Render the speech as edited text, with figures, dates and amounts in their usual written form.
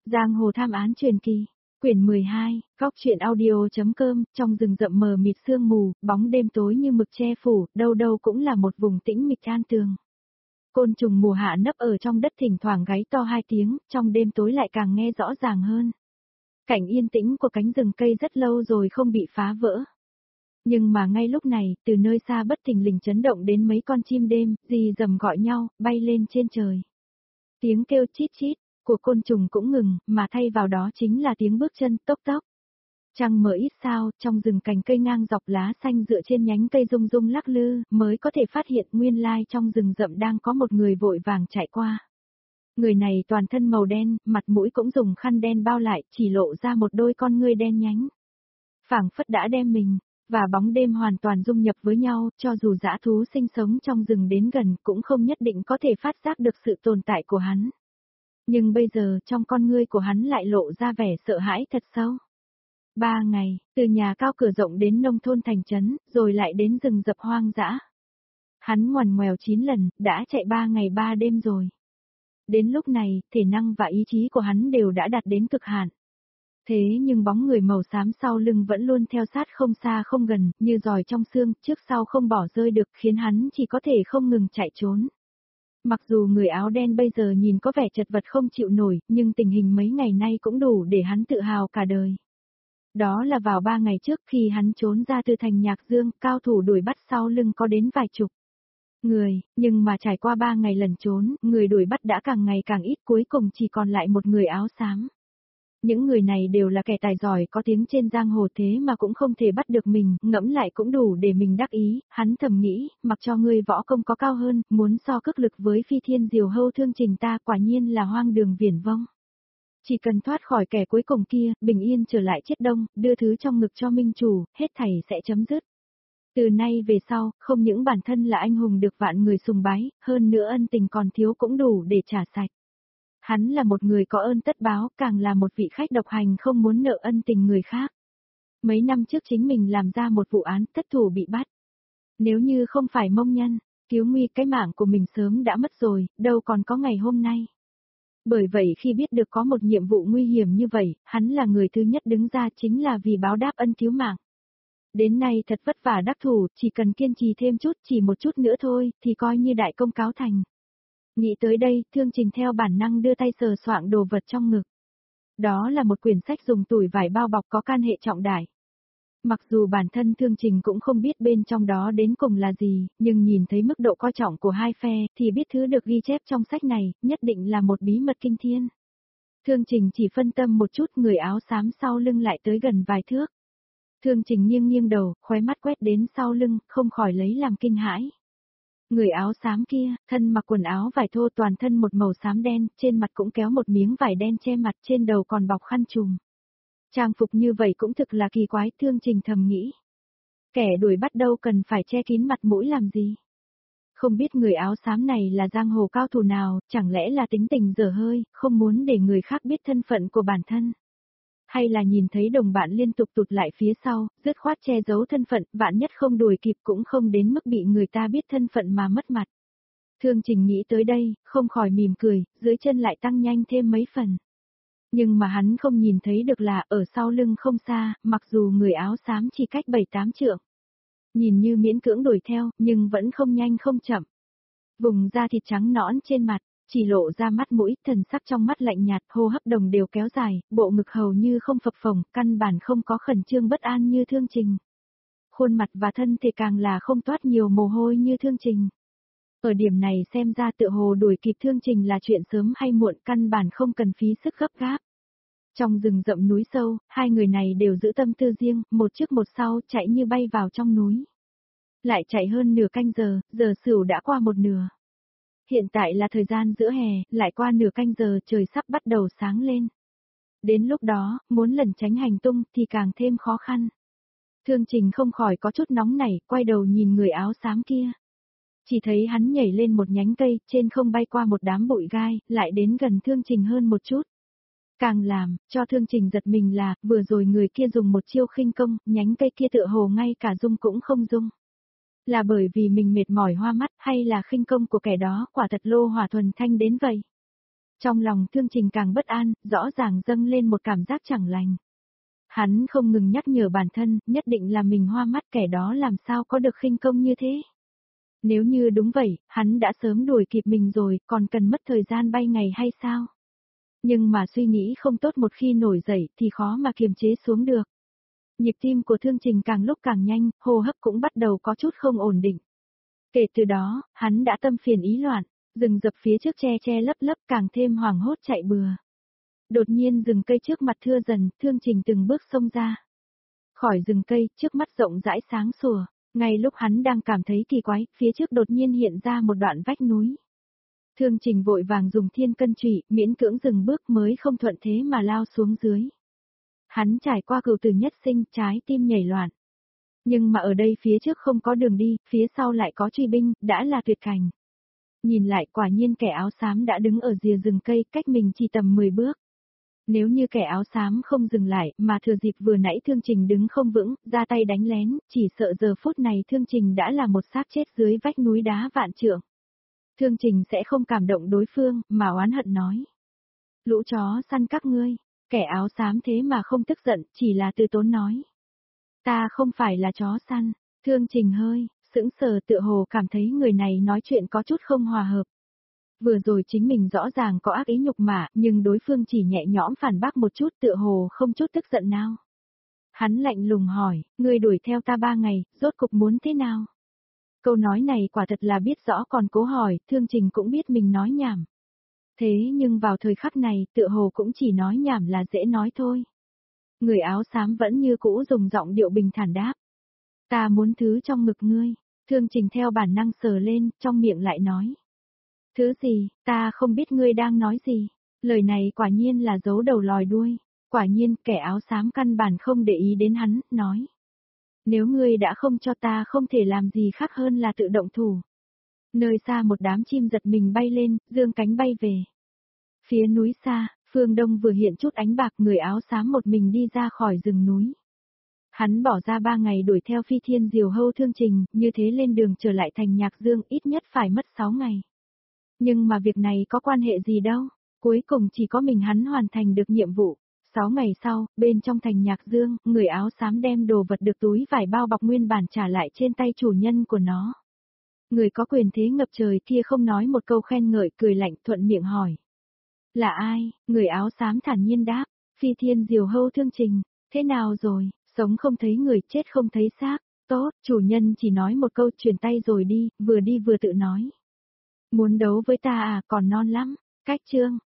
Giang hồ tham án truyền kỳ, quyển 12, góc truyện audio.com, trong rừng rậm mờ mịt sương mù, bóng đêm tối như mực che phủ, đâu đâu cũng là một vùng tĩnh mịch an tường. Côn trùng mùa hạ nấp ở trong đất thỉnh thoảng gáy to 2 tiếng, trong đêm tối lại càng nghe rõ ràng hơn. Cảnh yên tĩnh của cánh rừng cây rất lâu rồi không bị phá vỡ. Nhưng mà ngay lúc này, từ nơi xa bất thình lình chấn động đến mấy con chim đêm, rì rầm gọi nhau, bay lên trên trời. Tiếng kêu chít chít của côn trùng cũng ngừng, mà thay vào đó chính là tiếng bước chân tốc tốc. Trăng mờ ít sao, trong rừng cành cây ngang dọc lá xanh dựa trên nhánh cây rung rung lắc lư, mới có thể phát hiện nguyên lai trong rừng rậm đang có một người vội vàng chạy qua. Người này toàn thân màu đen, mặt mũi cũng dùng khăn đen bao lại, chỉ lộ ra một đôi con ngươi đen nhánh. Phảng phất đã đem mình và bóng đêm hoàn toàn dung nhập với nhau, cho dù dã thú sinh sống trong rừng đến gần cũng không nhất định có thể phát giác được sự tồn tại của hắn. Nhưng bây giờ trong con ngươi của hắn lại lộ ra vẻ sợ hãi thật sâu. 3 ngày, từ nhà cao cửa rộng đến nông thôn thành trấn, rồi lại đến rừng rậm hoang dã. Hắn ngoằn ngoèo 9 lần, đã chạy 3 ngày 3 đêm rồi. Đến lúc này, thể năng và ý chí của hắn đều đã đạt đến cực hạn. Thế nhưng bóng người màu xám sau lưng vẫn luôn theo sát không xa không gần, như giòi trong xương, trước sau không bỏ rơi được, khiến hắn chỉ có thể không ngừng chạy trốn. Mặc dù người áo đen bây giờ nhìn có vẻ chật vật không chịu nổi, nhưng tình hình mấy ngày nay cũng đủ để hắn tự hào cả đời. Đó là vào 3 ngày trước khi hắn trốn ra từ thành Nhạc Dương, cao thủ đuổi bắt sau lưng có đến vài chục người, nhưng mà trải qua 3 ngày lẩn trốn, người đuổi bắt đã càng ngày càng ít, cuối cùng chỉ còn lại một người áo xám. Những người này đều là kẻ tài giỏi có tiếng trên giang hồ, thế mà cũng không thể bắt được mình, ngẫm lại cũng đủ để mình đắc ý, hắn thầm nghĩ, mặc cho ngươi võ công có cao hơn, muốn so cước lực với Phi Thiên Diều Hâu Thương Trình ta quả nhiên là hoang đường viển vông. Chỉ cần thoát khỏi kẻ cuối cùng kia, bình yên trở lại Chiết Đông, đưa thứ trong ngực cho minh chủ, hết thảy sẽ chấm dứt. Từ nay về sau, không những bản thân là anh hùng được vạn người sùng bái, hơn nữa ân tình còn thiếu cũng đủ để trả sạch. Hắn là một người có ơn tất báo, càng là một vị khách độc hành không muốn nợ ân tình người khác. Mấy năm trước chính mình làm ra một vụ án, thất thủ bị bắt. Nếu như không phải Mông Nhân cứu nguy, cái mạng của mình sớm đã mất rồi, đâu còn có ngày hôm nay. Bởi vậy khi biết được có một nhiệm vụ nguy hiểm như vậy, hắn là người thứ nhất đứng ra, chính là vì báo đáp ân cứu mạng. Đến nay thật vất vả đắc thủ, chỉ cần kiên trì thêm chút, chỉ một chút nữa thôi, thì coi như đại công cáo thành. Nghĩ tới đây, Thương Trình theo bản năng đưa tay sờ soạng đồ vật trong ngực. Đó là một quyển sách dùng tủi vải bao bọc có can hệ trọng đại. Mặc dù bản thân Thương Trình cũng không biết bên trong đó đến cùng là gì, nhưng nhìn thấy mức độ coi trọng của hai phe, thì biết thứ được ghi chép trong sách này, nhất định là một bí mật kinh thiên. Thương Trình chỉ phân tâm một chút, người áo xám sau lưng lại tới gần vài thước. Thương Trình nghiêng nghiêng đầu, khóe mắt quét đến sau lưng, không khỏi lấy làm kinh hãi. Người áo xám kia, thân mặc quần áo vải thô, toàn thân một màu xám đen, trên mặt cũng kéo một miếng vải đen che mặt, trên đầu còn bọc khăn trùm. Trang phục như vậy cũng thực là kỳ quái, Thương Trình thầm nghĩ. Kẻ đuổi bắt đâu cần phải che kín mặt mũi làm gì. Không biết người áo xám này là giang hồ cao thủ nào, chẳng lẽ là tính tình dở hơi, không muốn để người khác biết thân phận của bản thân. Hay là nhìn thấy đồng bạn liên tục tụt lại phía sau, dứt khoát che giấu thân phận, vạn nhất không đuổi kịp cũng không đến mức bị người ta biết thân phận mà mất mặt. Thương Trình nghĩ tới đây, không khỏi mỉm cười, dưới chân lại tăng nhanh thêm mấy phần. Nhưng mà hắn không nhìn thấy được là, ở sau lưng không xa, mặc dù người áo xám chỉ cách 7-8 trượng. Nhìn như miễn cưỡng đuổi theo, nhưng vẫn không nhanh không chậm. Vùng da thịt trắng nõn trên mặt, chỉ lộ ra mắt mũi, thần sắc trong mắt lạnh nhạt, hô hấp đồng đều kéo dài, bộ ngực hầu như không phập phồng, căn bản không có khẩn trương bất an như Thương Trình. Khuôn mặt và thân thể càng là không toát nhiều mồ hôi như Thương Trình. Ở điểm này xem ra tựa hồ đuổi kịp Thương Trình là chuyện sớm hay muộn, căn bản không cần phí sức gấp gáp. Trong rừng rậm núi sâu, hai người này đều giữ tâm tư riêng, một trước một sau, chạy như bay vào trong núi. Lại chạy hơn nửa canh giờ, giờ sửu đã qua một nửa. Hiện tại là thời gian giữa hè, lại qua nửa canh giờ trời sắp bắt đầu sáng lên. Đến lúc đó, muốn lẩn tránh hành tung thì càng thêm khó khăn. Thương Trình không khỏi có chút nóng nảy, quay đầu nhìn người áo xám kia. Chỉ thấy hắn nhảy lên một nhánh cây, trên không bay qua một đám bụi gai, lại đến gần Thương Trình hơn một chút. Càng làm cho Thương Trình giật mình là, vừa rồi người kia dùng một chiêu khinh công, nhánh cây kia tựa hồ ngay cả rung cũng không rung. Là bởi vì mình mệt mỏi hoa mắt, hay là khinh công của kẻ đó quả thật lô hỏa thuần thanh đến vậy? Trong lòng Thương Trình càng bất an, rõ ràng dâng lên một cảm giác chẳng lành. Hắn không ngừng nhắc nhở bản thân, nhất định là mình hoa mắt, kẻ đó làm sao có được khinh công như thế. Nếu như đúng vậy, hắn đã sớm đuổi kịp mình rồi, còn cần mất thời gian bay ngày hay sao? Nhưng mà suy nghĩ không tốt một khi nổi dậy thì khó mà kiềm chế xuống được. Nhịp tim của Thương Trình càng lúc càng nhanh, hô hấp cũng bắt đầu có chút không ổn định. Kể từ đó, hắn đã tâm phiền ý loạn, rừng rập phía trước che che lấp lấp càng thêm hoảng hốt chạy bừa. Đột nhiên rừng cây trước mặt thưa dần, Thương Trình từng bước xông ra. Khỏi rừng cây, trước mắt rộng rãi sáng sủa, ngay lúc hắn đang cảm thấy kỳ quái, phía trước đột nhiên hiện ra một đoạn vách núi. Thương Trình vội vàng dùng thiên cân chủy, miễn cưỡng dừng bước mới không thuận thế mà lao xuống dưới. Hắn trải qua cửu tử nhất sinh, trái tim nhảy loạn. Nhưng mà ở đây phía trước không có đường đi, phía sau lại có truy binh, đã là tuyệt cảnh. Nhìn lại quả nhiên kẻ áo xám đã đứng ở rìa rừng cây cách mình chỉ tầm 10 bước. Nếu như kẻ áo xám không dừng lại mà thừa dịp vừa nãy Thương Trình đứng không vững, ra tay đánh lén, chỉ sợ giờ phút này Thương Trình đã là một xác chết dưới vách núi đá vạn trượng. Thương Trình sẽ không cảm động đối phương, mà oán hận nói. Lũ chó săn các ngươi, kẻ áo xám thế mà không tức giận, chỉ là từ tốn nói. Ta không phải là chó săn, Thương Trình hơi, sững sờ tựa hồ cảm thấy người này nói chuyện có chút không hòa hợp. Vừa rồi chính mình rõ ràng có ác ý nhục mạ, nhưng đối phương chỉ nhẹ nhõm phản bác một chút tựa hồ không chút tức giận nào. Hắn lạnh lùng hỏi, ngươi đuổi theo ta 3 ngày, rốt cục muốn thế nào? Câu nói này quả thật là biết rõ còn cố hỏi, Thương Trình cũng biết mình nói nhảm. Thế nhưng vào thời khắc này tựa hồ cũng chỉ nói nhảm là dễ nói thôi. Người áo xám vẫn như cũ dùng giọng điệu bình thản đáp. Ta muốn thứ trong ngực ngươi, Thương Trình theo bản năng sờ lên, trong miệng lại nói. Thứ gì, ta không biết ngươi đang nói gì. Lời này quả nhiên là giấu đầu lòi đuôi. Quả nhiên kẻ áo xám căn bản không để ý đến hắn, nói. Nếu ngươi đã không cho ta không thể làm gì khác hơn là tự động thủ. Nơi xa một đám chim giật mình bay lên, dương cánh bay về. Phía núi xa, phương đông vừa hiện chút ánh bạc, người áo xám một mình đi ra khỏi rừng núi. Hắn bỏ ra 3 ngày đuổi theo Phi Thiên Diều Hâu Thương Trình, như thế lên đường trở lại thành Nhạc Dương ít nhất phải mất 6 ngày. Nhưng mà việc này có quan hệ gì đâu, cuối cùng chỉ có mình hắn hoàn thành được nhiệm vụ. 6 ngày sau, bên trong thành Nhạc Dương, người áo xám đem đồ vật được túi vải bao bọc nguyên bản trả lại trên tay chủ nhân của nó. Người có quyền thế ngập trời kia không nói một câu khen ngợi, cười lạnh thuận miệng hỏi. Là ai? Người áo xám thản nhiên đáp, Phi Thiên Diều Hâu Thương Trình. Thế nào rồi, sống không thấy người, chết không thấy xác. Tốt, chủ nhân chỉ nói một câu, chuyển tay rồi đi vừa tự nói. Muốn đấu với ta à, còn non lắm. Cách chương.